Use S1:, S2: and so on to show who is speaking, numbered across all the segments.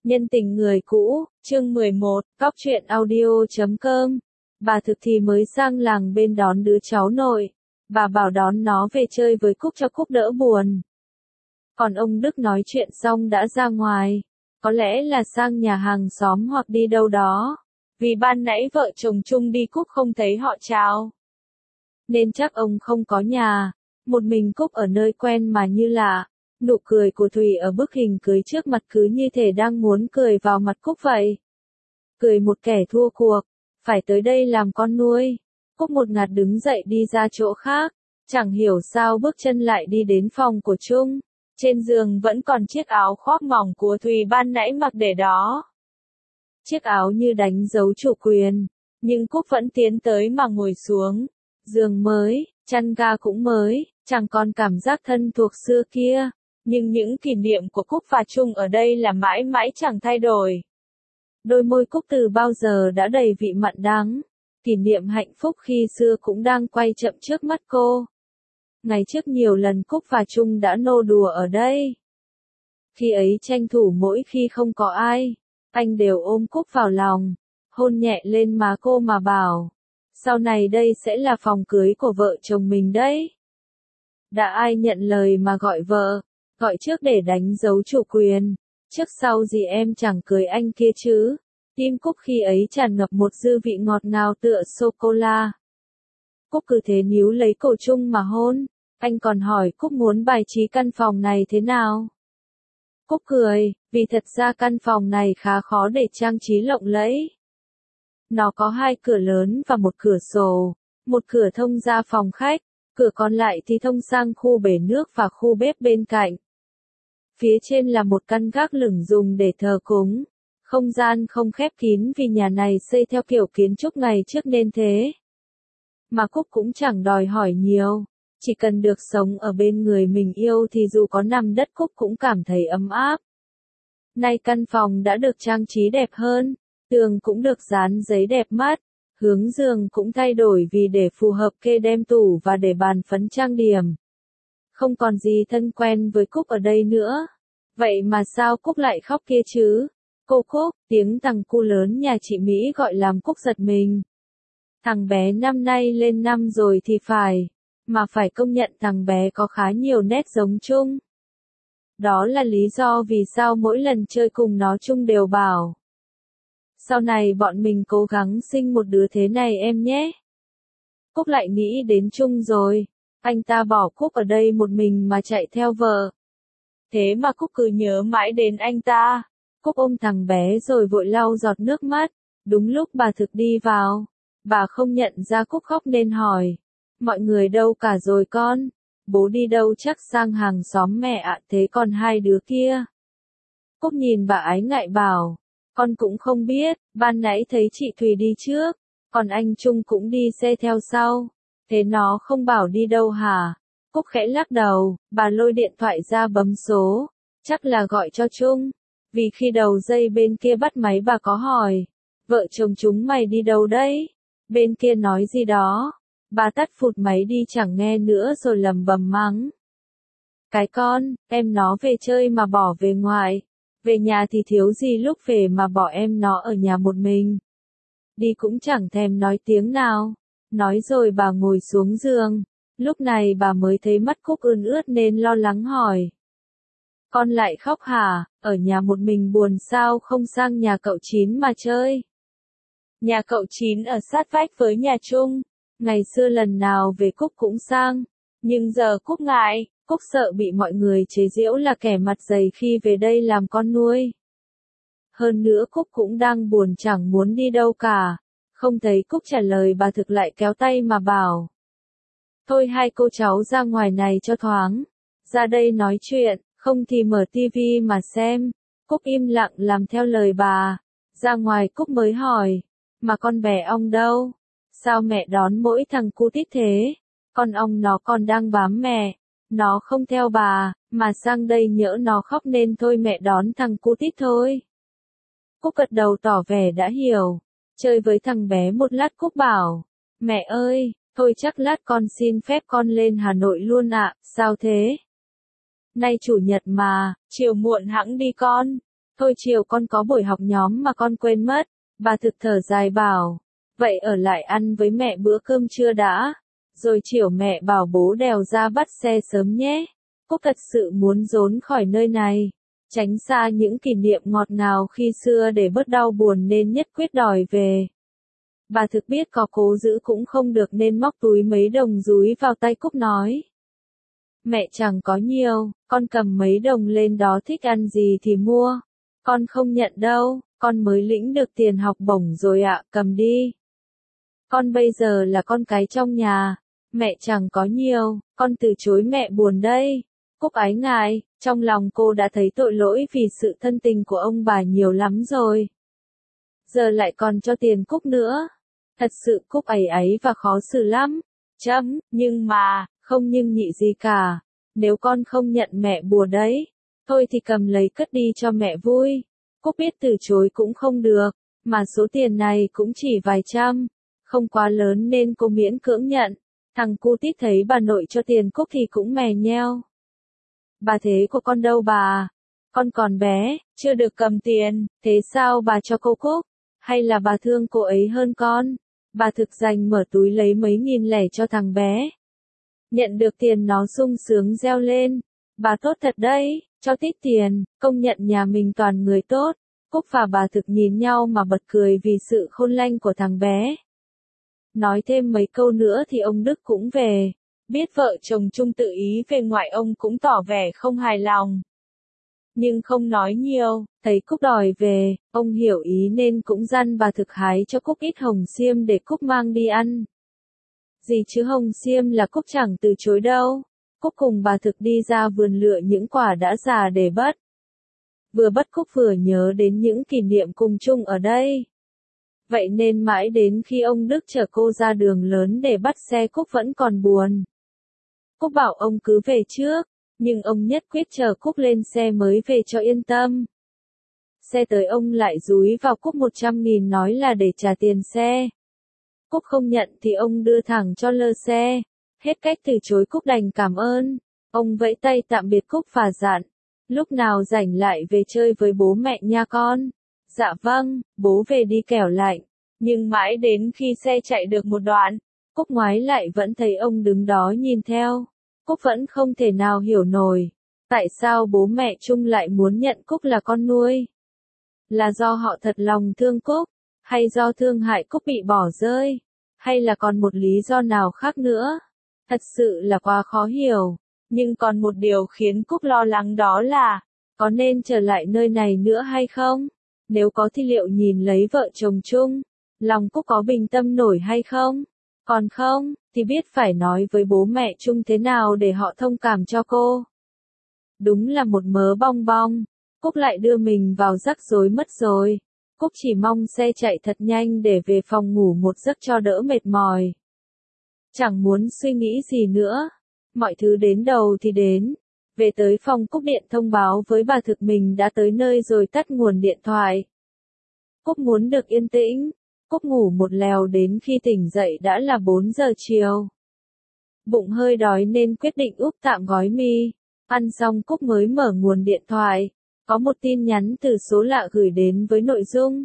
S1: Nhân tình người cũ, chương 11, Cóc truyện audio.com. Bà thực thì mới sang làng bên đón đứa cháu nội. Bà bảo đón nó về chơi với Cúc cho Cúc đỡ buồn. Còn ông Đức nói chuyện xong đã ra ngoài. Có lẽ là sang nhà hàng xóm hoặc đi đâu đó. Vì ban nãy vợ chồng chung đi Cúc không thấy họ chào. Nên chắc ông không có nhà. Một mình Cúc ở nơi quen mà như lạ. Nụ cười của Thùy ở bức hình cưới trước mặt cứ như thể đang muốn cười vào mặt Cúc vậy. Cười một kẻ thua cuộc, phải tới đây làm con nuôi. Cúc một ngạt đứng dậy đi ra chỗ khác, chẳng hiểu sao bước chân lại đi đến phòng của Trung. Trên giường vẫn còn chiếc áo khoác mỏng của Thùy ban nãy mặc để đó. Chiếc áo như đánh dấu chủ quyền, nhưng Cúc vẫn tiến tới mà ngồi xuống. Giường mới, chăn ga cũng mới, chẳng còn cảm giác thân thuộc xưa kia. Nhưng những kỷ niệm của Cúc và Trung ở đây là mãi mãi chẳng thay đổi. Đôi môi Cúc từ bao giờ đã đầy vị mặn đắng. Kỷ niệm hạnh phúc khi xưa cũng đang quay chậm trước mắt cô. Ngày trước nhiều lần Cúc và Trung đã nô đùa ở đây. Khi ấy tranh thủ mỗi khi không có ai, anh đều ôm Cúc vào lòng, hôn nhẹ lên má cô mà bảo. Sau này đây sẽ là phòng cưới của vợ chồng mình đấy. Đã ai nhận lời mà gọi vợ. Gọi trước để đánh dấu chủ quyền, trước sau gì em chẳng cưới anh kia chứ. Tim Cúc khi ấy tràn ngập một dư vị ngọt ngào tựa sô-cô-la. Cúc cứ thế níu lấy cổ Trung mà hôn, anh còn hỏi Cúc muốn bài trí căn phòng này thế nào. Cúc cười, vì thật ra căn phòng này khá khó để trang trí lộng lẫy. Nó có 2 cửa lớn và một cửa sổ, một cửa thông ra phòng khách, cửa còn lại thì thông sang khu bể nước và khu bếp bên cạnh. Phía trên là một căn gác lửng dùng để thờ cúng. Không gian không khép kín vì nhà này xây theo kiểu kiến trúc ngày trước nên thế. Mà Cúc cũng chẳng đòi hỏi nhiều. Chỉ cần được sống ở bên người mình yêu thì dù có nằm đất Cúc cũng cảm thấy ấm áp. Nay căn phòng đã được trang trí đẹp hơn. Tường cũng được dán giấy đẹp mắt. Hướng giường cũng thay đổi vì để phù hợp kê đem tủ và để bàn phấn trang điểm. Không còn gì thân quen với Cúc ở đây nữa. Vậy mà sao Cúc lại khóc kia chứ? Cô Cúc, tiếng thằng cu lớn nhà chị Mỹ gọi làm Cúc giật mình. Thằng bé năm nay lên 5 rồi thì phải. Mà phải công nhận thằng bé có khá nhiều nét giống Trung. Đó là lý do vì sao mỗi lần chơi cùng nó Trung đều bảo. Sau này bọn mình cố gắng sinh một đứa thế này em nhé. Cúc lại nghĩ đến Trung rồi. Anh ta bỏ Cúc ở đây một mình mà chạy theo vợ. Thế mà Cúc cứ nhớ mãi đến anh ta. Cúc ôm thằng bé rồi vội lau giọt nước mắt. Đúng lúc bà Thực đi vào. Bà không nhận ra Cúc khóc nên hỏi. Mọi người đâu cả rồi con? Bố đi đâu chắc sang hàng xóm mẹ ạ, thế còn 2 đứa kia? Cúc nhìn bà ái ngại bảo. Con cũng không biết, ban nãy thấy chị Thùy đi trước. Còn anh Trung cũng đi xe theo sau. Thế nó không bảo đi đâu hả? Cúc khẽ lắc đầu, bà lôi điện thoại ra bấm số. Chắc là gọi cho Trung. Vì khi đầu dây bên kia bắt máy bà có hỏi. Vợ chồng chúng mày đi đâu đấy? Bên kia nói gì đó. Bà tắt phụt máy đi chẳng nghe nữa rồi lầm bầm mắng. Cái con, em nó về chơi mà bỏ về ngoài. Về nhà thì thiếu gì lúc về mà bỏ em nó ở nhà một mình. Đi cũng chẳng thèm nói tiếng nào. Nói rồi bà ngồi xuống giường. Lúc này bà mới thấy mắt Cúc ươn ướt nên lo lắng hỏi. Con lại khóc hả? Ở nhà một mình buồn sao không sang nhà cậu Chín mà chơi? Nhà cậu Chín ở sát vách với nhà Trung. Ngày xưa lần nào về Cúc cũng sang. Nhưng giờ Cúc ngại, Cúc sợ bị mọi người chế giễu là kẻ mặt dày khi về đây làm con nuôi. Hơn nữa Cúc cũng đang buồn chẳng muốn đi đâu cả. Không thấy Cúc trả lời bà Thực lại kéo tay mà bảo. Thôi 2 cô cháu ra ngoài này cho thoáng. Ra đây nói chuyện, không thì mở tivi mà xem. Cúc im lặng làm theo lời bà. Ra ngoài Cúc mới hỏi. Mà con bé ong đâu? Sao mẹ đón mỗi thằng cu tít thế? Con ong nó còn đang bám mẹ. Nó không theo bà, mà sang đây nhỡ nó khóc nên thôi mẹ đón thằng cu tít thôi. Cúc gật đầu tỏ vẻ đã hiểu. Chơi với thằng bé một lát Cúc bảo. Mẹ ơi, thôi chắc lát con xin phép con lên Hà Nội luôn ạ, sao thế? Nay chủ nhật mà, chiều muộn hẵng đi con. Thôi chiều con có buổi học nhóm mà con quên mất. Bà thực thở dài bảo. Vậy ở lại ăn với mẹ bữa cơm trưa đã. Rồi chiều mẹ bảo bố đèo ra bắt xe sớm nhé. Cúc thật sự muốn trốn khỏi nơi này. Tránh xa những kỷ niệm ngọt ngào khi xưa để bớt đau buồn nên nhất quyết đòi về. Bà thực biết có cố giữ cũng không được nên móc túi mấy đồng dúi vào tay Cúc nói. Mẹ chẳng có nhiều, con cầm mấy đồng lên đó thích ăn gì thì mua. Con không nhận đâu, con mới lĩnh được tiền học bổng rồi ạ, cầm đi. Con bây giờ là con cái trong nhà, mẹ chẳng có nhiều, con từ chối mẹ buồn đây. Cúc ái ngại, trong lòng cô đã thấy tội lỗi vì sự thân tình của ông bà nhiều lắm rồi. Giờ lại còn cho tiền Cúc nữa. Thật sự Cúc áy áy và khó xử lắm. Nhưng mà, không nhưng nhị gì cả. Nếu con không nhận mẹ bùa đấy, thôi thì cầm lấy cất đi cho mẹ vui. Cúc biết từ chối cũng không được, mà số tiền này cũng chỉ vài trăm, không quá lớn nên cô miễn cưỡng nhận. Thằng cu tít thấy bà nội cho tiền Cúc thì cũng mè nheo. Bà thế của con đâu bà? Con còn bé, chưa được cầm tiền, thế sao bà cho cô Cúc? Hay là bà thương cô ấy hơn con? Bà thực dành mở túi lấy mấy nghìn lẻ cho thằng bé. Nhận được tiền nó sung sướng reo lên. Bà tốt thật đấy, cho tít tiền, công nhận nhà mình toàn người tốt. Cúc và bà thực nhìn nhau mà bật cười vì sự khôn lanh của thằng bé. Nói thêm mấy câu nữa thì ông Đức cũng về. Biết vợ chồng chung tự ý về ngoại ông cũng tỏ vẻ không hài lòng. Nhưng không nói nhiều, thấy Cúc đòi về, ông hiểu ý nên cũng dặn bà thực hái cho Cúc ít hồng xiêm để Cúc mang đi ăn. Gì chứ hồng xiêm là Cúc chẳng từ chối đâu. Cúc cùng bà thực đi ra vườn lựa những quả đã già để bắt. Vừa bắt Cúc vừa nhớ đến những kỷ niệm cùng chung ở đây. Vậy nên mãi đến khi ông Đức chở cô ra đường lớn để bắt xe Cúc vẫn còn buồn. Cúc bảo ông cứ về trước, nhưng ông nhất quyết chờ Cúc lên xe mới về cho yên tâm. Xe tới ông lại dúi vào Cúc 100.000 nói là để trả tiền xe. Cúc không nhận thì ông đưa thẳng cho lơ xe. Hết cách từ chối Cúc đành cảm ơn. Ông vẫy tay tạm biệt Cúc và dặn. Lúc nào rảnh lại về chơi với bố mẹ nha con. Dạ vâng, bố về đi kẻo lạnh. Nhưng mãi đến khi xe chạy được một đoạn, Cúc ngoái lại vẫn thấy ông đứng đó nhìn theo. Cúc vẫn không thể nào hiểu nổi. Tại sao bố mẹ chung lại muốn nhận Cúc là con nuôi? Là do họ thật lòng thương Cúc? Hay do thương hại Cúc bị bỏ rơi? Hay là còn một lý do nào khác nữa? Thật sự là quá khó hiểu. Nhưng còn một điều khiến Cúc lo lắng đó là, có nên trở lại nơi này nữa hay không? Nếu có thì liệu nhìn lấy vợ chồng chung, lòng Cúc có bình tâm nổi hay không? Còn không, thì biết phải nói với bố mẹ chung thế nào để họ thông cảm cho cô. Đúng là một mớ bong bong. Cúc lại đưa mình vào rắc rối mất rồi. Cúc chỉ mong xe chạy thật nhanh để về phòng ngủ một giấc cho đỡ mệt mỏi. Chẳng muốn suy nghĩ gì nữa. Mọi thứ đến đầu thì đến. Về tới phòng Cúc điện thông báo với bà thực mình đã tới nơi rồi tắt nguồn điện thoại. Cúc muốn được yên tĩnh. Cúc ngủ một lèo đến khi tỉnh dậy đã là 4 giờ chiều. Bụng hơi đói nên quyết định úp tạm gói mì. Ăn xong Cúc mới mở nguồn điện thoại. Có một tin nhắn từ số lạ gửi đến với nội dung.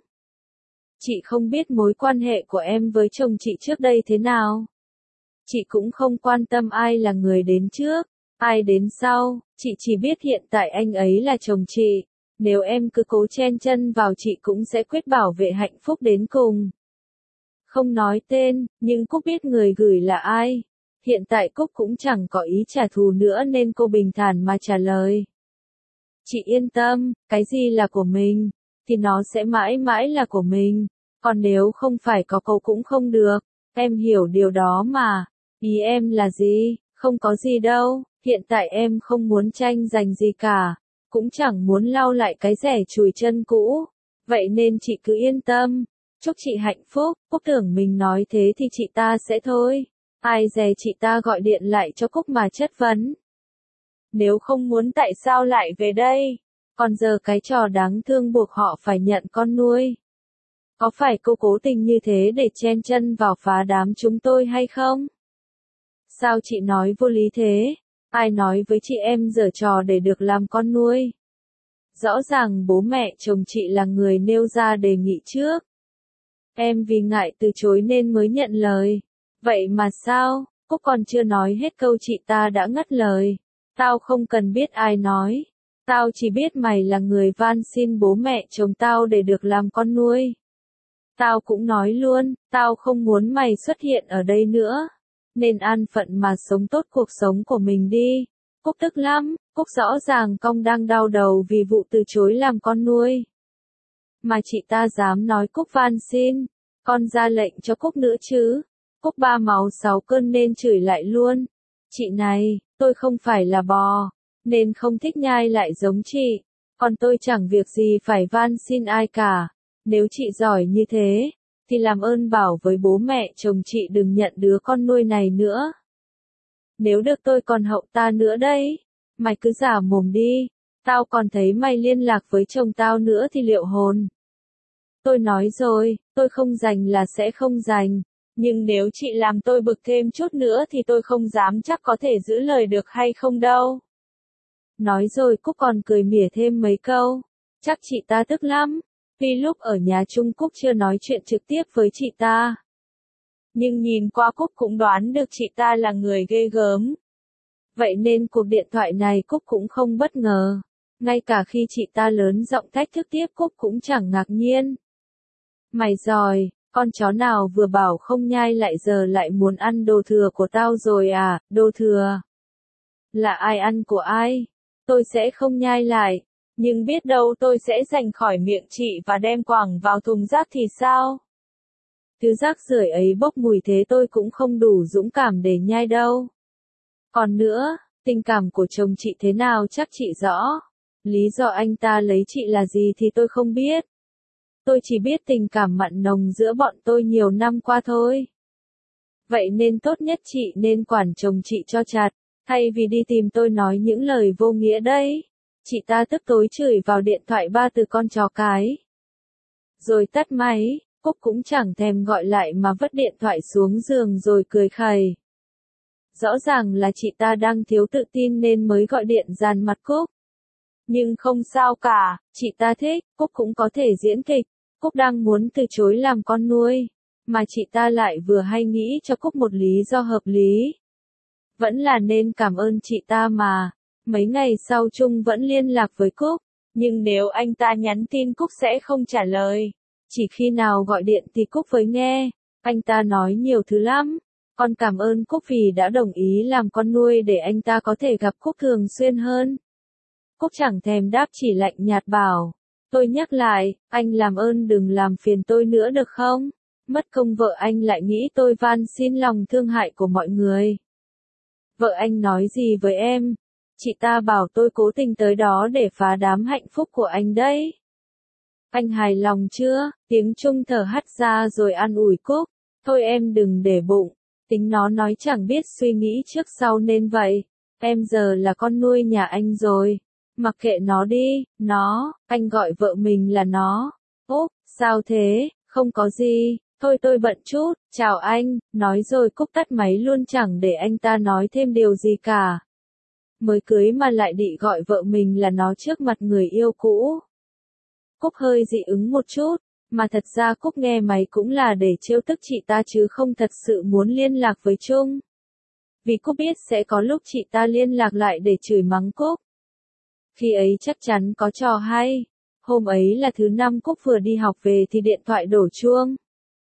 S1: Chị không biết mối quan hệ của em với chồng chị trước đây thế nào. Chị cũng không quan tâm ai là người đến trước, ai đến sau, chị chỉ biết hiện tại anh ấy là chồng chị. Nếu em cứ cố chen chân vào chị cũng sẽ quyết bảo vệ hạnh phúc đến cùng. Không nói tên, nhưng Cúc biết người gửi là ai. Hiện tại Cúc cũng chẳng có ý trả thù nữa nên cô bình thản mà trả lời. Chị yên tâm, cái gì là của mình, thì nó sẽ mãi mãi là của mình. Còn nếu không phải có cô cũng không được. Em hiểu điều đó mà. Ý em là gì? Không có gì đâu. Hiện tại em không muốn tranh giành gì cả. Cũng chẳng muốn lau lại cái rẻ chùi chân cũ. Vậy nên chị cứ yên tâm. Chúc chị hạnh phúc. Cúc tưởng mình nói thế thì chị ta sẽ thôi. Ai dè chị ta gọi điện lại cho Cúc mà chất vấn. Nếu không muốn tại sao lại về đây? Còn giờ cái trò đáng thương buộc họ phải nhận con nuôi. Có phải cô cố tình như thế để chen chân vào phá đám chúng tôi hay không? Sao chị nói vô lý thế? Ai nói với chị em giở trò để được làm con nuôi? Rõ ràng bố mẹ chồng chị là người nêu ra đề nghị trước. Em vì ngại từ chối nên mới nhận lời. Vậy mà sao, Cúc còn chưa nói hết câu chị ta đã ngắt lời. Tao không cần biết ai nói. Tao chỉ biết mày là người van xin bố mẹ chồng tao để được làm con nuôi. Tao cũng nói luôn, tao không muốn mày xuất hiện ở đây nữa. Nên an phận mà sống tốt cuộc sống của mình đi. Cúc tức lắm, Cúc rõ ràng cong đang đau đầu vì vụ từ chối làm con nuôi. Mà chị ta dám nói Cúc van xin, con ra lệnh cho Cúc nữa chứ. Cúc ba máu sáu cơn nên chửi lại luôn. Chị này, tôi không phải là bò, nên không thích nhai lại giống chị. Còn tôi chẳng việc gì phải van xin ai cả. Nếu chị giỏi như thế, thì làm ơn bảo với bố mẹ chồng chị đừng nhận đứa con nuôi này nữa. Nếu được tôi còn hậu ta nữa đấy. Mày cứ giả mồm đi. Tao còn thấy mày liên lạc với chồng tao nữa thì liệu hồn. Tôi nói rồi, tôi không giành là sẽ không giành. Nhưng nếu chị làm tôi bực thêm chút nữa thì tôi không dám chắc có thể giữ lời được hay không đâu. Nói rồi Cúc còn cười mỉa thêm mấy câu. Chắc chị ta tức lắm. Vì lúc ở nhà chung Cúc chưa nói chuyện trực tiếp với chị ta. Nhưng nhìn qua Cúc cũng đoán được chị ta là người ghê gớm. Vậy nên cuộc điện thoại này Cúc cũng không bất ngờ. Ngay cả khi chị ta lớn giọng thách thức tiếp Cúc cũng chẳng ngạc nhiên. Mày giỏi, con chó nào vừa bảo không nhai lại giờ lại muốn ăn đồ thừa của tao rồi à, đồ thừa. Là ai ăn của ai? Tôi sẽ không nhai lại, nhưng biết đâu tôi sẽ giành khỏi miệng chị và đem quẳng vào thùng rác thì sao? Thứ rác rưởi ấy bốc mùi thế tôi cũng không đủ dũng cảm để nhai đâu. Còn nữa, tình cảm của chồng chị thế nào chắc chị rõ. Lý do anh ta lấy chị là gì thì tôi không biết. Tôi chỉ biết tình cảm mặn nồng giữa bọn tôi nhiều năm qua thôi. Vậy nên tốt nhất chị nên quản chồng chị cho chặt, thay vì đi tìm tôi nói những lời vô nghĩa đấy. Chị ta tức tối chửi vào điện thoại ba từ con chó cái. Rồi tắt máy, Cúc cũng chẳng thèm gọi lại mà vứt điện thoại xuống giường rồi cười khẩy. Rõ ràng là chị ta đang thiếu tự tin nên mới gọi điện dàn mặt Cúc. Nhưng không sao cả, chị ta thích, Cúc cũng có thể diễn kịch. Cúc đang muốn từ chối làm con nuôi, mà chị ta lại vừa hay nghĩ cho Cúc một lý do hợp lý. Vẫn là nên cảm ơn chị ta mà. Mấy ngày sau Trung vẫn liên lạc với Cúc, nhưng nếu anh ta nhắn tin Cúc sẽ không trả lời. Chỉ khi nào gọi điện thì Cúc mới nghe. Anh ta nói nhiều thứ lắm. Con cảm ơn Cúc vì đã đồng ý làm con nuôi để anh ta có thể gặp Cúc thường xuyên hơn. Cúc chẳng thèm đáp chỉ lạnh nhạt bảo. Tôi nhắc lại, anh làm ơn đừng làm phiền tôi nữa được không? Mất công vợ anh lại nghĩ tôi van xin lòng thương hại của mọi người. Vợ anh nói gì với em? Chị ta bảo tôi cố tình tới đó để phá đám hạnh phúc của anh đấy. Anh hài lòng chưa? Tiếng Trung thở hắt ra rồi an ủi Cúc. Thôi em đừng để bụng. Tính nó nói chẳng biết suy nghĩ trước sau nên vậy. Em giờ là con nuôi nhà anh rồi. Mặc kệ nó đi, nó, anh gọi vợ mình là nó. Úp, sao thế, không có gì, thôi tôi bận chút, chào anh, nói rồi Cúc tắt máy luôn chẳng để anh ta nói thêm điều gì cả. Mới cưới mà lại định gọi vợ mình là nó trước mặt người yêu cũ. Cúc hơi dị ứng một chút, mà thật ra Cúc nghe máy cũng là để trêu tức chị ta chứ không thật sự muốn liên lạc với Trung. Vì Cúc biết sẽ có lúc chị ta liên lạc lại để chửi mắng Cúc. Khi ấy chắc chắn có trò hay. Hôm ấy là thứ năm Cúc vừa đi học về thì điện thoại đổ chuông.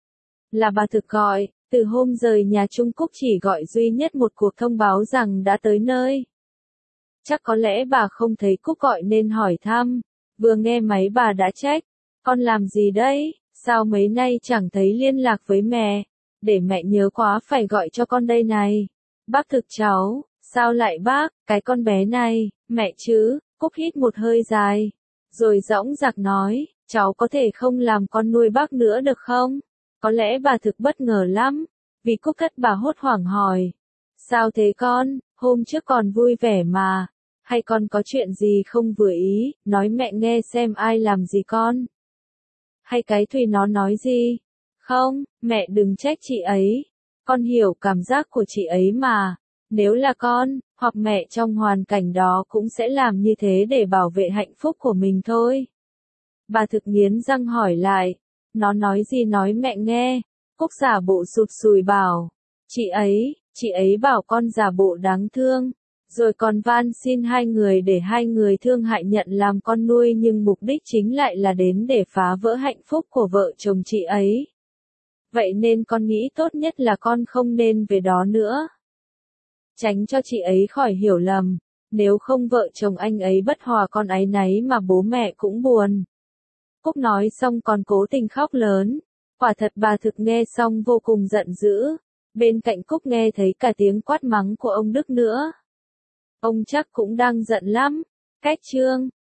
S1: Là bà Thực gọi, từ hôm rời nhà Trung Cúc chỉ gọi duy nhất một cuộc thông báo rằng đã tới nơi. Chắc có lẽ bà không thấy Cúc gọi nên hỏi thăm. Vừa nghe máy bà đã trách. Con làm gì đấy, sao mấy nay chẳng thấy liên lạc với mẹ. Để mẹ nhớ quá phải gọi cho con đây này. Bác Thực cháu, sao lại bác, cái con bé này, mẹ chứ. Cúc hít một hơi dài, rồi dõng dạc nói, cháu có thể không làm con nuôi bác nữa được không? Có lẽ bà Thực bất ngờ lắm, vì Cúc cất bà hốt hoảng hỏi. Sao thế con, hôm trước còn vui vẻ mà, hay con có chuyện gì không vừa ý, nói mẹ nghe xem ai làm gì con? Hay cái Thùy nó nói gì? Không, mẹ đừng trách chị ấy, con hiểu cảm giác của chị ấy mà, nếu là Hoặc mẹ trong hoàn cảnh đó cũng sẽ làm như thế để bảo vệ hạnh phúc của mình thôi. Bà Thực nghiến răng hỏi lại. Nó nói gì nói mẹ nghe. Cúc giả bộ sụt sùi bảo. Chị ấy bảo con giả bộ đáng thương. Rồi còn van xin hai người để hai người thương hại nhận làm con nuôi nhưng mục đích chính lại là đến để phá vỡ hạnh phúc của vợ chồng chị ấy. Vậy nên con nghĩ tốt nhất là con không nên về đó nữa. Tránh cho chị ấy khỏi hiểu lầm. Nếu không vợ chồng anh ấy bất hòa con áy náy mà bố mẹ cũng buồn. Cúc nói xong còn cố tình khóc lớn. Quả thật bà Thực nghe xong vô cùng giận dữ. Bên cạnh Cúc nghe thấy cả tiếng quát mắng của ông Đức nữa. Ông chắc cũng đang giận lắm. Cách chương